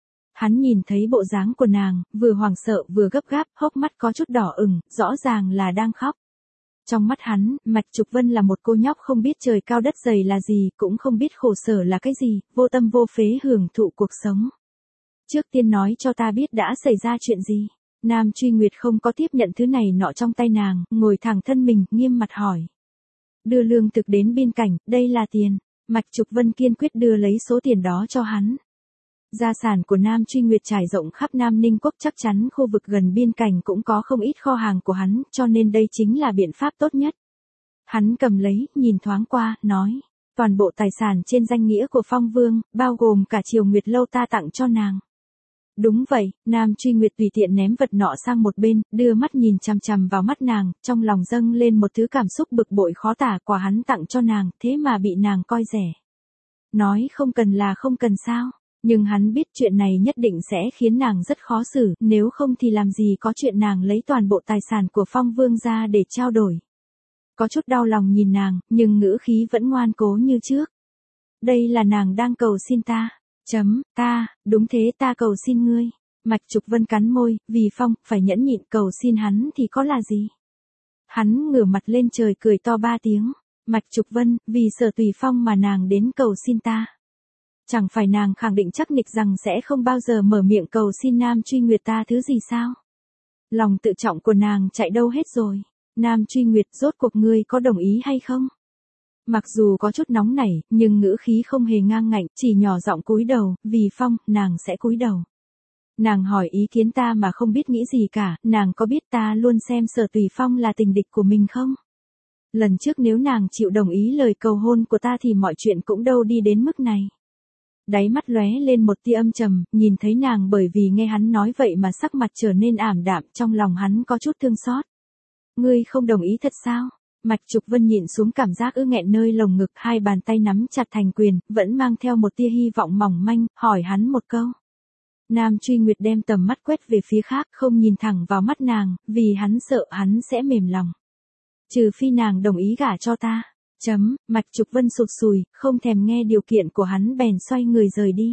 Hắn nhìn thấy bộ dáng của nàng, vừa hoảng sợ vừa gấp gáp, hốc mắt có chút đỏ ửng, rõ ràng là đang khóc. Trong mắt hắn, Mạch Trục Vân là một cô nhóc không biết trời cao đất dày là gì, cũng không biết khổ sở là cái gì, vô tâm vô phế hưởng thụ cuộc sống. Trước tiên nói cho ta biết đã xảy ra chuyện gì. Nam Truy Nguyệt không có tiếp nhận thứ này nọ trong tay nàng, ngồi thẳng thân mình, nghiêm mặt hỏi. Đưa lương thực đến biên cảnh, đây là tiền. Mạch Trục Vân kiên quyết đưa lấy số tiền đó cho hắn. Gia sản của Nam Truy Nguyệt trải rộng khắp Nam Ninh Quốc, chắc chắn khu vực gần biên cảnh cũng có không ít kho hàng của hắn, cho nên đây chính là biện pháp tốt nhất. Hắn cầm lấy, nhìn thoáng qua, nói, toàn bộ tài sản trên danh nghĩa của Phong Vương, bao gồm cả Triều Nguyệt Lâu ta tặng cho nàng. Đúng vậy, Nam Truy Nguyệt tùy tiện ném vật nọ sang một bên, đưa mắt nhìn chằm chằm vào mắt nàng, trong lòng dâng lên một thứ cảm xúc bực bội khó tả, quà hắn tặng cho nàng, thế mà bị nàng coi rẻ. Nói không cần là không cần sao? Nhưng hắn biết chuyện này nhất định sẽ khiến nàng rất khó xử, nếu không thì làm gì có chuyện nàng lấy toàn bộ tài sản của Phong Vương ra để trao đổi. Có chút đau lòng nhìn nàng, nhưng ngữ khí vẫn ngoan cố như trước. Đây là nàng đang cầu xin ta. Chấm, ta, đúng thế, ta cầu xin ngươi. Mạch Trục Vân cắn môi, vì Phong, phải nhẫn nhịn, cầu xin hắn thì có là gì. Hắn ngửa mặt lên trời cười to ba tiếng. Mạch Trục Vân, vì Sở Tùy Phong mà nàng đến cầu xin ta. Chẳng phải nàng khẳng định chắc nịch rằng sẽ không bao giờ mở miệng cầu xin Nam Truy Nguyệt ta thứ gì sao? Lòng tự trọng của nàng chạy đâu hết rồi? Nam Truy Nguyệt, rốt cuộc ngươi có đồng ý hay không? Mặc dù có chút nóng nảy, nhưng ngữ khí không hề ngang ngạnh, chỉ nhỏ giọng cúi đầu, vì Phong, nàng sẽ cúi đầu. Nàng hỏi ý kiến ta mà không biết nghĩ gì cả, nàng có biết ta luôn xem Sở Tùy Phong là tình địch của mình không? Lần trước nếu nàng chịu đồng ý lời cầu hôn của ta thì mọi chuyện cũng đâu đi đến mức này. Đáy mắt lóe lên một tia âm trầm, nhìn thấy nàng bởi vì nghe hắn nói vậy mà sắc mặt trở nên ảm đạm, trong lòng hắn có chút thương xót. Ngươi không đồng ý thật sao? Mạch Trục Vân nhịn xuống cảm giác ứ nghẹn nơi lồng ngực, hai bàn tay nắm chặt thành quyền, vẫn mang theo một tia hy vọng mỏng manh, hỏi hắn một câu. Nam Truy Nguyệt đem tầm mắt quét về phía khác, không nhìn thẳng vào mắt nàng, vì hắn sợ hắn sẽ mềm lòng. Trừ phi nàng đồng ý gả cho ta. Chấm, Mạch Trục Vân sụt sùi, không thèm nghe điều kiện của hắn bèn xoay người rời đi.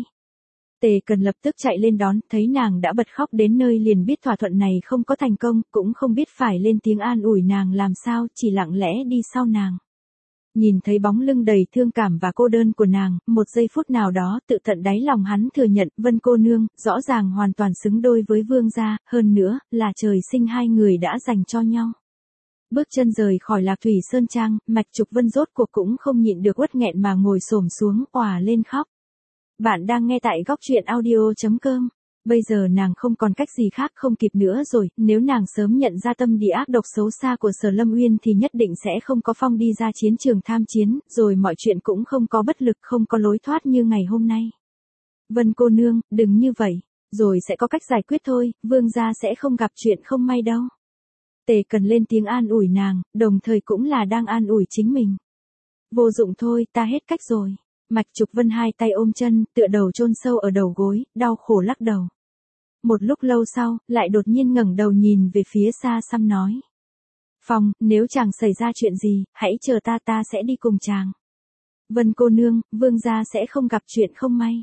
Tề Cần lập tức chạy lên đón, thấy nàng đã bật khóc đến nơi liền biết thỏa thuận này không có thành công, cũng không biết phải lên tiếng an ủi nàng làm sao, chỉ lặng lẽ đi sau nàng. Nhìn thấy bóng lưng đầy thương cảm và cô đơn của nàng, một giây phút nào đó tự tận đáy lòng hắn thừa nhận, Vân cô nương, rõ ràng hoàn toàn xứng đôi với Vương gia, hơn nữa, là trời sinh hai người đã dành cho nhau. Bước chân rời khỏi Lạc Thủy Sơn Trang, Mạch Trục Vân rốt cuộc cũng không nhịn được uất nghẹn mà ngồi xổm xuống, òa lên khóc. Bạn đang nghe tại góc truyện audio chấm com. Bây giờ nàng không còn cách gì khác không kịp nữa rồi, nếu nàng sớm nhận ra tâm địa ác độc xấu xa của Sở Lâm Uyên thì nhất định sẽ không có Phong đi ra chiến trường tham chiến, rồi mọi chuyện cũng không có bất lực, không có lối thoát như ngày hôm nay. Vân cô nương, đừng như vậy, rồi sẽ có cách giải quyết thôi, Vương gia sẽ không gặp chuyện không may đâu. Tề Cần lên tiếng an ủi nàng, đồng thời cũng là đang an ủi chính mình. Vô dụng thôi, ta hết cách rồi. Mạch Trục Vân hai tay ôm chân, tựa đầu chôn sâu ở đầu gối, đau khổ lắc đầu. Một lúc lâu sau, lại đột nhiên ngẩng đầu nhìn về phía xa xăm nói. Phong, nếu chàng xảy ra chuyện gì, hãy chờ ta ta sẽ đi cùng chàng. Vân cô nương, vương gia sẽ không gặp chuyện không may.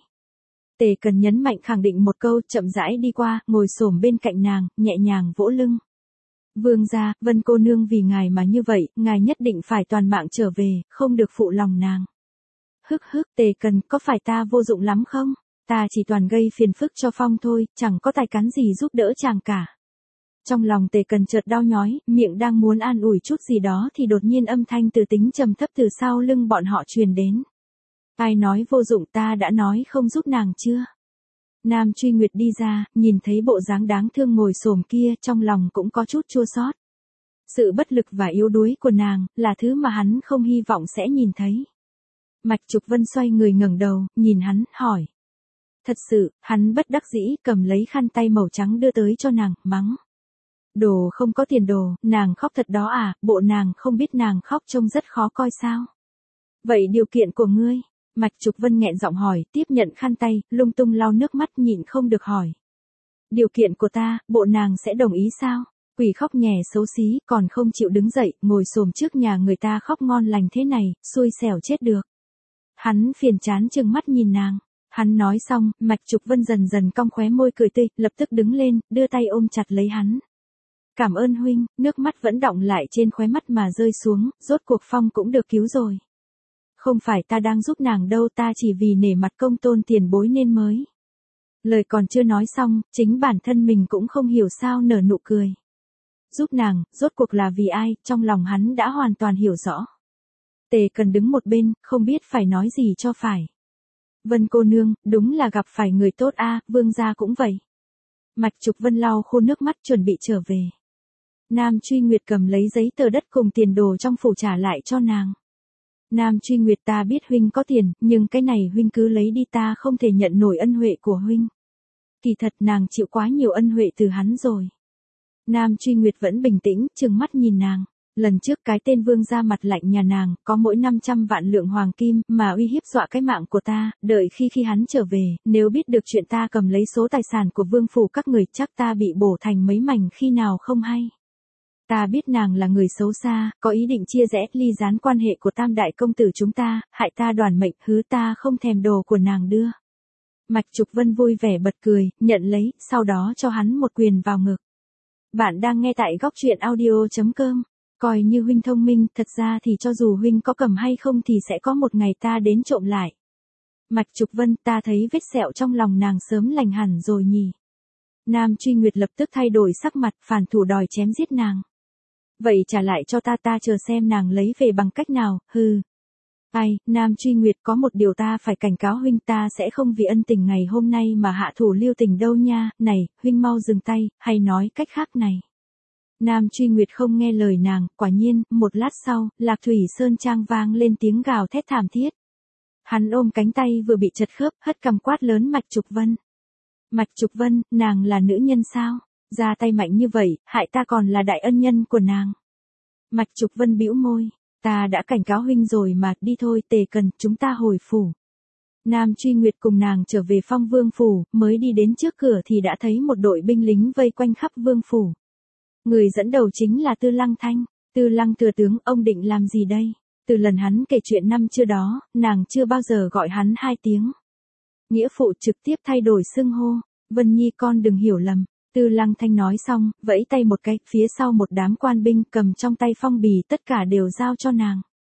Tề Cần nhấn mạnh khẳng định một câu, chậm rãi đi qua, ngồi xổm bên cạnh nàng, nhẹ nhàng vỗ lưng. Vương gia, Vân cô nương vì ngài mà như vậy, ngài nhất định phải toàn mạng trở về, không được phụ lòng nàng. Hức hức, Tề Cần, có phải ta vô dụng lắm không? Ta chỉ toàn gây phiền phức cho Phong thôi, chẳng có tài cán gì giúp đỡ chàng cả. Trong lòng Tề Cần chợt đau nhói, miệng đang muốn an ủi chút gì đó thì đột nhiên âm thanh từ tính trầm thấp từ sau lưng bọn họ truyền đến. Ai nói vô dụng, ta đã nói không giúp nàng chưa? Nam Truy Nguyệt đi ra, nhìn thấy bộ dáng đáng thương ngồi xổm kia, trong lòng cũng có chút chua xót. Sự bất lực và yếu đuối của nàng, là thứ mà hắn không hy vọng sẽ nhìn thấy. Mạch Trục Vân xoay người ngẩng đầu, nhìn hắn, hỏi. Thật sự, hắn bất đắc dĩ, cầm lấy khăn tay màu trắng đưa tới cho nàng, mắng. Đồ không có tiền đồ, nàng khóc thật đó à, bộ nàng không biết nàng khóc trông rất khó coi sao. Vậy điều kiện của ngươi? Mạch Trục Vân nghẹn giọng hỏi, tiếp nhận khăn tay, lung tung lau nước mắt nhịn không được hỏi. Điều kiện của ta, bộ nàng sẽ đồng ý sao? Quỷ khóc nhè xấu xí, còn không chịu đứng dậy, ngồi xổm trước nhà người ta khóc ngon lành thế này, xui xẻo chết được. Hắn phiền chán chừng mắt nhìn nàng. Hắn nói xong, Mạch Trục Vân dần dần cong khóe môi cười tươi, lập tức đứng lên, đưa tay ôm chặt lấy hắn. Cảm ơn huynh, nước mắt vẫn đọng lại trên khóe mắt mà rơi xuống, rốt cuộc Phong cũng được cứu rồi. Không phải ta đang giúp nàng đâu, ta chỉ vì nể mặt công tôn tiền bối nên mới. Lời còn chưa nói xong, chính bản thân mình cũng không hiểu sao nở nụ cười. Giúp nàng, rốt cuộc là vì ai, trong lòng hắn đã hoàn toàn hiểu rõ. Tề Cần đứng một bên, không biết phải nói gì cho phải. Vân cô nương, đúng là gặp phải người tốt a, vương gia cũng vậy. Mạch Trục Vân lau khô nước mắt chuẩn bị trở về. Nam Truy Nguyệt cầm lấy giấy tờ đất cùng tiền đồ trong phủ trả lại cho nàng. Nam Truy Nguyệt, ta biết huynh có tiền, nhưng cái này huynh cứ lấy đi, ta không thể nhận nổi ân huệ của huynh. Kỳ thật nàng chịu quá nhiều ân huệ từ hắn rồi. Nam Truy Nguyệt vẫn bình tĩnh, trừng mắt nhìn nàng. Lần trước cái tên vương ra mặt lạnh nhà nàng, có mỗi năm trăm vạn lượng hoàng kim, mà uy hiếp dọa cái mạng của ta, đợi khi khi hắn trở về, nếu biết được chuyện ta cầm lấy số tài sản của vương phủ các người, chắc ta bị bổ thành mấy mảnh khi nào không hay. Ta biết nàng là người xấu xa, có ý định chia rẽ, ly gián quan hệ của tam đại công tử chúng ta, hại ta đoàn mệnh, hứ ta không thèm đồ của nàng đưa. Mạch Trục Vân vui vẻ bật cười, nhận lấy, sau đó cho hắn một quyền vào ngực. Bạn đang nghe tại góc truyện audio chấm com. Coi như huynh thông minh, thật ra thì cho dù huynh có cầm hay không thì sẽ có một ngày ta đến trộm lại. Mạch Trục Vân, ta thấy vết sẹo trong lòng nàng sớm lành hẳn rồi nhỉ. Nam Truy Nguyệt lập tức thay đổi sắc mặt, phản thủ đòi chém giết nàng. Vậy trả lại cho ta, ta chờ xem nàng lấy về bằng cách nào, hừ. Ai, Nam Truy Nguyệt, có một điều ta phải cảnh cáo huynh, ta sẽ không vì ân tình ngày hôm nay mà hạ thủ lưu tình đâu nha, này, huynh mau dừng tay, hay nói cách khác này. Nam Truy Nguyệt không nghe lời nàng, quả nhiên, một lát sau, Lạc Thủy Sơn Trang vang lên tiếng gào thét thảm thiết. Hắn ôm cánh tay vừa bị chật khớp, hất cằm quát lớn Mạch Trục Vân. Mạch Trục Vân, nàng là nữ nhân sao? Ra tay mạnh như vậy, hại ta còn là đại ân nhân của nàng. Mạch Trục Vân bĩu môi, ta đã cảnh cáo huynh rồi mà, đi thôi, Tề Cần, chúng ta hồi phủ. Nam Truy Nguyệt cùng nàng trở về Phong Vương phủ, mới đi đến trước cửa thì đã thấy một đội binh lính vây quanh khắp vương phủ. Người dẫn đầu chính là Tư Lăng Thanh. Tư Lăng thừa tướng, ông định làm gì đây? Từ lần hắn kể chuyện năm chưa đó, nàng chưa bao giờ gọi hắn hai tiếng. Nghĩa phụ trực tiếp thay đổi xưng hô. Vân Nhi con đừng hiểu lầm. Tư Lăng Thanh nói xong, vẫy tay một cái, phía sau một đám quan binh cầm trong tay phong bì, tất cả đều giao cho nàng.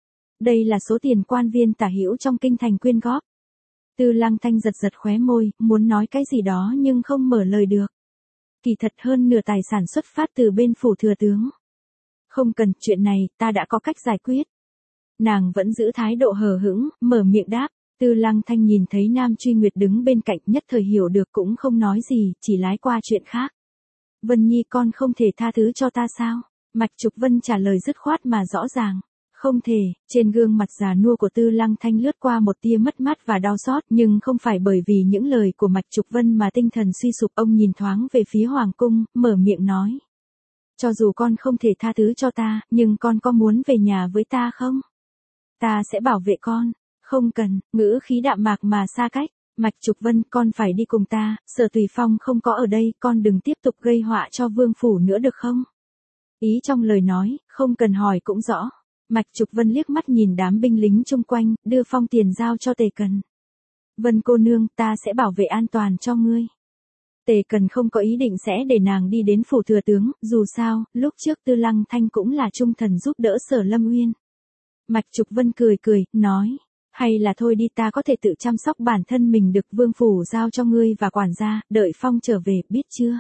Đây là số tiền quan viên tả hữu trong kinh thành quyên góp. Tư Lăng Thanh giật giật khóe môi, muốn nói cái gì đó nhưng không mở lời được. Kỳ thật hơn nửa tài sản xuất phát từ bên phủ thừa tướng. Không cần, chuyện này, ta đã có cách giải quyết. Nàng vẫn giữ thái độ hờ hững, mở miệng đáp. Tư Lăng Thanh nhìn thấy Nam Truy Nguyệt đứng bên cạnh, nhất thời hiểu được cũng không nói gì, chỉ lái qua chuyện khác. Vân Nhi, con không thể tha thứ cho ta sao? Mạch Trục Vân trả lời dứt khoát mà rõ ràng. Không thể. Trên gương mặt già nua của Tư Lăng Thanh lướt qua một tia mất mát và đau xót, nhưng không phải bởi vì những lời của Mạch Trục Vân mà tinh thần suy sụp. Ông nhìn thoáng về phía hoàng cung, mở miệng nói. Cho dù con không thể tha thứ cho ta, nhưng con có muốn về nhà với ta không? Ta sẽ bảo vệ con. Không cần, ngữ khí đạm mạc mà xa cách. Mạch Trục Vân, con phải đi cùng ta, Sở Tùy Phong không có ở đây, con đừng tiếp tục gây họa cho vương phủ nữa được không? Ý trong lời nói, không cần hỏi cũng rõ. Mạch Trục Vân liếc mắt nhìn đám binh lính chung quanh, đưa phong tiền giao cho Tề Cần. Vân cô nương, ta sẽ bảo vệ an toàn cho ngươi. Tề Cần không có ý định sẽ để nàng đi đến phủ thừa tướng, dù sao, lúc trước Tư Lăng Thanh cũng là trung thần giúp đỡ Sở Lâm Uyên. Mạch Trục Vân cười cười, nói, hay là thôi đi, ta có thể tự chăm sóc bản thân mình được, vương phủ giao cho ngươi và quản gia, đợi phong trở về, biết chưa?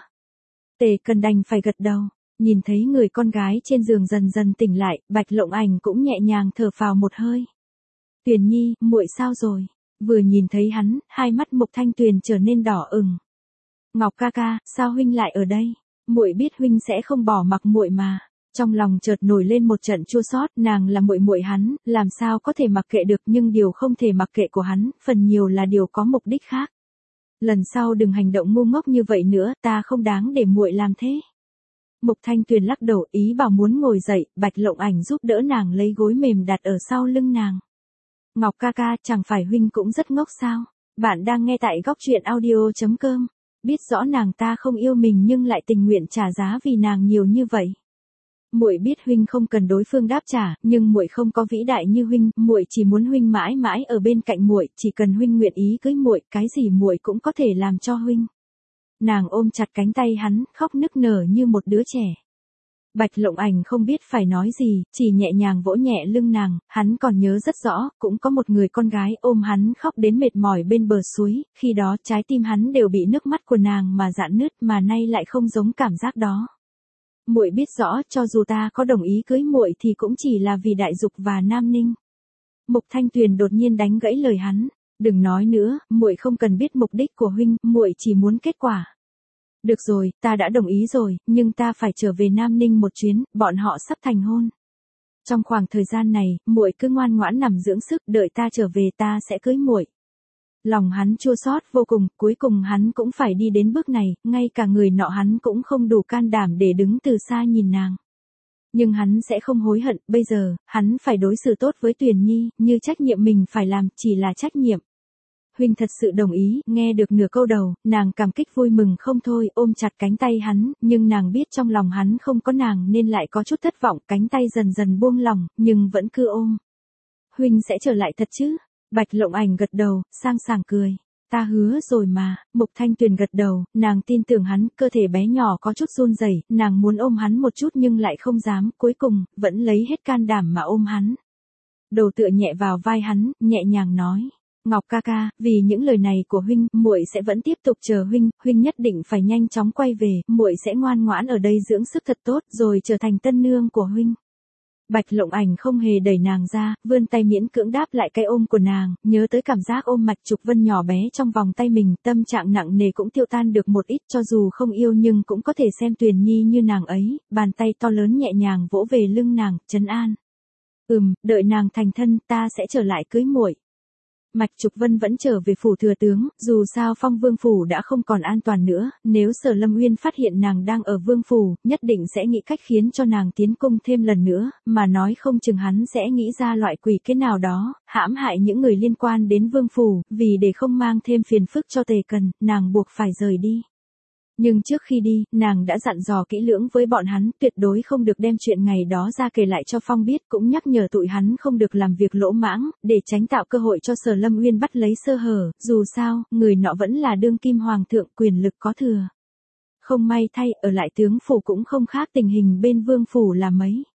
Tề Cần đành phải gật đầu, nhìn thấy người con gái trên giường dần dần tỉnh lại, Bạch Lộng Ảnh cũng nhẹ nhàng thở phào một hơi. Tuyền Nhi, muội sao rồi? Vừa nhìn thấy hắn, hai mắt Mục Thanh Tuyền trở nên đỏ ửng. Ngọc ca ca, sao huynh lại ở đây? Muội biết huynh sẽ không bỏ mặc muội mà. Trong lòng chợt nổi lên một trận chua xót, nàng là muội muội hắn, làm sao có thể mặc kệ được, nhưng điều không thể mặc kệ của hắn, phần nhiều là điều có mục đích khác. Lần sau đừng hành động ngu ngốc như vậy nữa, ta không đáng để muội làm thế. Mục Thanh Tuyền lắc đầu, ý bảo muốn ngồi dậy, Bạch Lộng Ảnh giúp đỡ nàng lấy gối mềm đặt ở sau lưng nàng. Ngọc ca ca, chẳng phải huynh cũng rất ngốc sao? Bạn đang nghe tại góc truyện audio chấm com. Biết rõ nàng ta không yêu mình nhưng lại tình nguyện trả giá vì nàng nhiều như vậy. Muội biết huynh không cần đối phương đáp trả, nhưng muội không có vĩ đại như huynh, muội chỉ muốn huynh mãi mãi ở bên cạnh muội, chỉ cần huynh nguyện ý cưới muội, cái gì muội cũng có thể làm cho huynh. Nàng ôm chặt cánh tay hắn, khóc nức nở như một đứa trẻ. Bạch Lộng Ảnh không biết phải nói gì, chỉ nhẹ nhàng vỗ nhẹ lưng nàng, hắn còn nhớ rất rõ, cũng có một người con gái ôm hắn khóc đến mệt mỏi bên bờ suối, khi đó trái tim hắn đều bị nước mắt của nàng mà rạn nứt, mà nay lại không giống cảm giác đó. Muội biết rõ, cho dù ta có đồng ý cưới muội thì cũng chỉ là vì đại dục và Nam Ninh. Mục Thanh Tuyền đột nhiên đánh gãy lời hắn, đừng nói nữa, muội không cần biết mục đích của huynh, muội chỉ muốn kết quả. Được rồi, ta đã đồng ý rồi, nhưng ta phải trở về Nam Ninh một chuyến, bọn họ sắp thành hôn. Trong khoảng thời gian này, muội cứ ngoan ngoãn nằm dưỡng sức, đợi ta trở về ta sẽ cưới muội. Lòng hắn chua xót vô cùng, cuối cùng hắn cũng phải đi đến bước này, ngay cả người nọ hắn cũng không đủ can đảm để đứng từ xa nhìn nàng. Nhưng hắn sẽ không hối hận, bây giờ, hắn phải đối xử tốt với Tuyền Nhi, như trách nhiệm mình phải làm, chỉ là trách nhiệm. Huynh thật sự đồng ý, nghe được nửa câu đầu, nàng cảm kích vui mừng không thôi, ôm chặt cánh tay hắn, nhưng nàng biết trong lòng hắn không có nàng nên lại có chút thất vọng, cánh tay dần dần buông lỏng, nhưng vẫn cứ ôm. Huynh sẽ trở lại thật chứ? Bạch Lộng Ảnh gật đầu, sang sảng cười. Ta hứa rồi mà. Mục Thanh Tuyền gật đầu, nàng tin tưởng hắn, cơ thể bé nhỏ có chút run rẩy, nàng muốn ôm hắn một chút nhưng lại không dám, cuối cùng, vẫn lấy hết can đảm mà ôm hắn. Đầu tựa nhẹ vào vai hắn, nhẹ nhàng nói. Ngọc ca ca, vì những lời này của huynh, muội sẽ vẫn tiếp tục chờ huynh, huynh nhất định phải nhanh chóng quay về, muội sẽ ngoan ngoãn ở đây dưỡng sức thật tốt, rồi trở thành tân nương của huynh. Bạch Lộng Ảnh không hề đẩy nàng ra, vươn tay miễn cưỡng đáp lại cái ôm của nàng, nhớ tới cảm giác ôm Mạch Trục Vân nhỏ bé trong vòng tay mình, tâm trạng nặng nề cũng tiêu tan được một ít, cho dù không yêu nhưng cũng có thể xem Tuyền Nhi như nàng ấy, bàn tay to lớn nhẹ nhàng vỗ về lưng nàng, trấn an. Ừm, đợi nàng thành thân, ta sẽ trở lại cưới muội. Mạch Trục Vân vẫn trở về phủ thừa tướng, dù sao Phong Vương phủ đã không còn an toàn nữa, nếu Sở Lâm Uyên phát hiện nàng đang ở Vương phủ, nhất định sẽ nghĩ cách khiến cho nàng tiến cung thêm lần nữa, mà nói không chừng hắn sẽ nghĩ ra loại quỷ kế nào đó, hãm hại những người liên quan đến Vương phủ, vì để không mang thêm phiền phức cho Tề Cần, nàng buộc phải rời đi. Nhưng trước khi đi, nàng đã dặn dò kỹ lưỡng với bọn hắn, tuyệt đối không được đem chuyện ngày đó ra kể lại cho Phong biết, cũng nhắc nhở tụi hắn không được làm việc lỗ mãng, để tránh tạo cơ hội cho Sở Lâm Uyên bắt lấy sơ hở, dù sao, người nọ vẫn là đương kim hoàng thượng, quyền lực có thừa. Không may thay, ở lại tướng phủ cũng không khác tình hình bên vương phủ là mấy.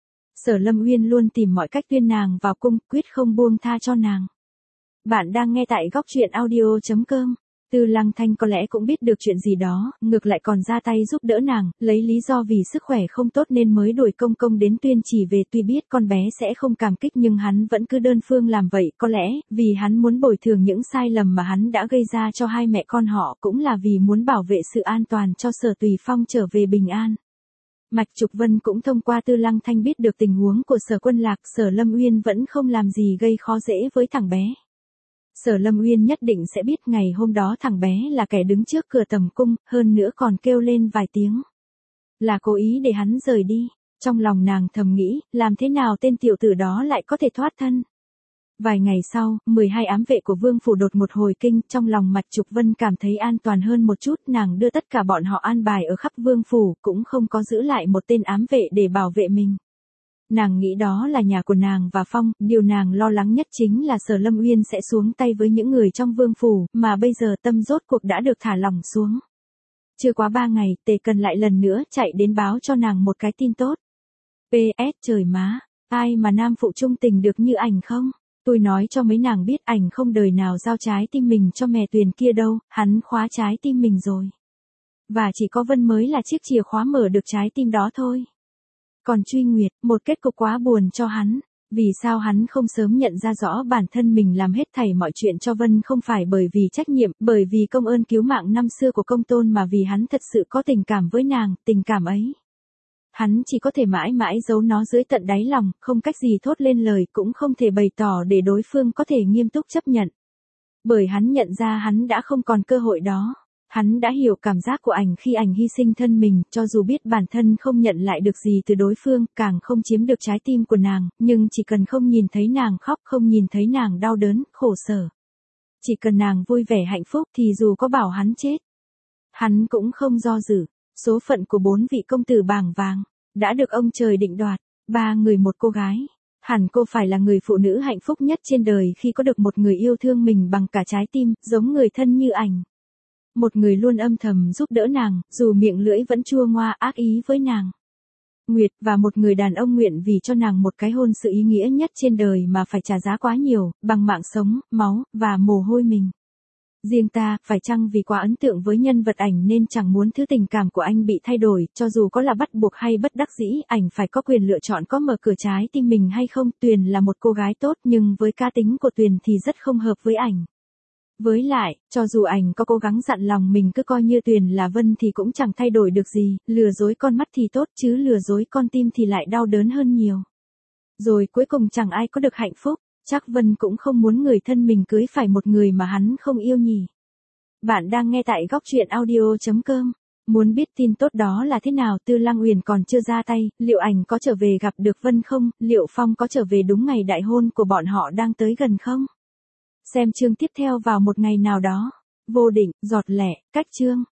Sở Lâm Uyên luôn tìm mọi cách tuyên nàng vào cung, quyết không buông tha cho nàng. Bạn đang nghe tại góc truyện audio chấm com. Tư Lăng Thanh có lẽ cũng biết được chuyện gì đó, ngược lại còn ra tay giúp đỡ nàng, lấy lý do vì sức khỏe không tốt nên mới đuổi công công đến tuyên chỉ về, tuy biết con bé sẽ không cảm kích nhưng hắn vẫn cứ đơn phương làm vậy, có lẽ, vì hắn muốn bồi thường những sai lầm mà hắn đã gây ra cho hai mẹ con họ, cũng là vì muốn bảo vệ sự an toàn cho Sở Tùy Phong trở về bình an. Mạch Trục Vân cũng thông qua Tư Lăng Thanh biết được tình huống của Sở Quân Lạc, Sở Lâm Uyên vẫn không làm gì gây khó dễ với thằng bé. Sở Lâm Uyên nhất định sẽ biết ngày hôm đó thằng bé là kẻ đứng trước cửa tầm cung, hơn nữa còn kêu lên vài tiếng. Là cố ý để hắn rời đi. Trong lòng nàng thầm nghĩ, làm thế nào tên tiểu tử đó lại có thể thoát thân. Vài ngày sau, mười hai ám vệ của Vương phủ đột một hồi kinh, trong lòng Mạch Trục Vân cảm thấy an toàn hơn một chút, nàng đưa tất cả bọn họ an bài ở khắp Vương phủ, cũng không có giữ lại một tên ám vệ để bảo vệ mình. Nàng nghĩ đó là nhà của nàng và Phong, điều nàng lo lắng nhất chính là Sở Lâm Uyên sẽ xuống tay với những người trong Vương phủ, mà bây giờ tâm rốt cuộc đã được thả lỏng xuống. Chưa quá ba ngày, Tề Cần lại lần nữa chạy đến báo cho nàng một cái tin tốt. pê ét trời má, ai mà nam phụ trung tình được như ảnh không? Tôi nói cho mấy nàng biết ảnh không đời nào giao trái tim mình cho mẹ Tuyền kia đâu, hắn khóa trái tim mình rồi. Và chỉ có Vân mới là chiếc chìa khóa mở được trái tim đó thôi. Còn Truy Nguyệt, một kết cục quá buồn cho hắn. Vì sao hắn không sớm nhận ra rõ bản thân mình làm hết thảy mọi chuyện cho Vân không phải bởi vì trách nhiệm, bởi vì công ơn cứu mạng năm xưa của công tôn mà vì hắn thật sự có tình cảm với nàng, tình cảm ấy. Hắn chỉ có thể mãi mãi giấu nó dưới tận đáy lòng, không cách gì thốt lên lời, cũng không thể bày tỏ để đối phương có thể nghiêm túc chấp nhận. Bởi hắn nhận ra hắn đã không còn cơ hội đó. Hắn đã hiểu cảm giác của ảnh khi ảnh hy sinh thân mình, cho dù biết bản thân không nhận lại được gì từ đối phương, càng không chiếm được trái tim của nàng, nhưng chỉ cần không nhìn thấy nàng khóc, không nhìn thấy nàng đau đớn, khổ sở. Chỉ cần nàng vui vẻ hạnh phúc thì dù có bảo hắn chết, hắn cũng không do dự. Số phận của bốn vị công tử bảng vàng đã được ông trời định đoạt, ba người một cô gái. Hẳn cô phải là người phụ nữ hạnh phúc nhất trên đời khi có được một người yêu thương mình bằng cả trái tim, giống người thân như ảnh. Một người luôn âm thầm giúp đỡ nàng, dù miệng lưỡi vẫn chua ngoa ác ý với nàng. Nguyệt và một người đàn ông nguyện vì cho nàng một cái hôn sự ý nghĩa nhất trên đời mà phải trả giá quá nhiều, bằng mạng sống, máu, và mồ hôi mình. Riêng ta, phải chăng vì quá ấn tượng với nhân vật ảnh nên chẳng muốn thứ tình cảm của anh bị thay đổi, cho dù có là bắt buộc hay bất đắc dĩ, ảnh phải có quyền lựa chọn có mở cửa trái tim mình hay không. Tuyền là một cô gái tốt nhưng với cá tính của Tuyền thì rất không hợp với ảnh. Với lại, cho dù ảnh có cố gắng dặn lòng mình cứ coi như Tuyền là Vân thì cũng chẳng thay đổi được gì, lừa dối con mắt thì tốt chứ lừa dối con tim thì lại đau đớn hơn nhiều. Rồi cuối cùng chẳng ai có được hạnh phúc. Chắc Vân cũng không muốn người thân mình cưới phải một người mà hắn không yêu nhỉ. Bạn đang nghe tại góc truyện audio chấm com. Muốn biết tin tốt đó là thế nào? Tư Lăng Uyển còn chưa ra tay, liệu ảnh có trở về gặp được Vân không? Liệu Phong có trở về đúng ngày đại hôn của bọn họ đang tới gần không? Xem chương tiếp theo vào một ngày nào đó. Vô định, giọt lẻ, cách chương.